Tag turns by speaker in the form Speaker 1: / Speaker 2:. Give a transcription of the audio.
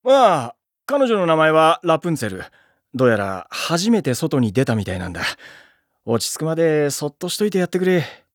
Speaker 1: ああ、彼女の名前はラプンツェル。どうやら初めて外に出たみたいなんだ。落ち着くまでそっとしといてやってくれ。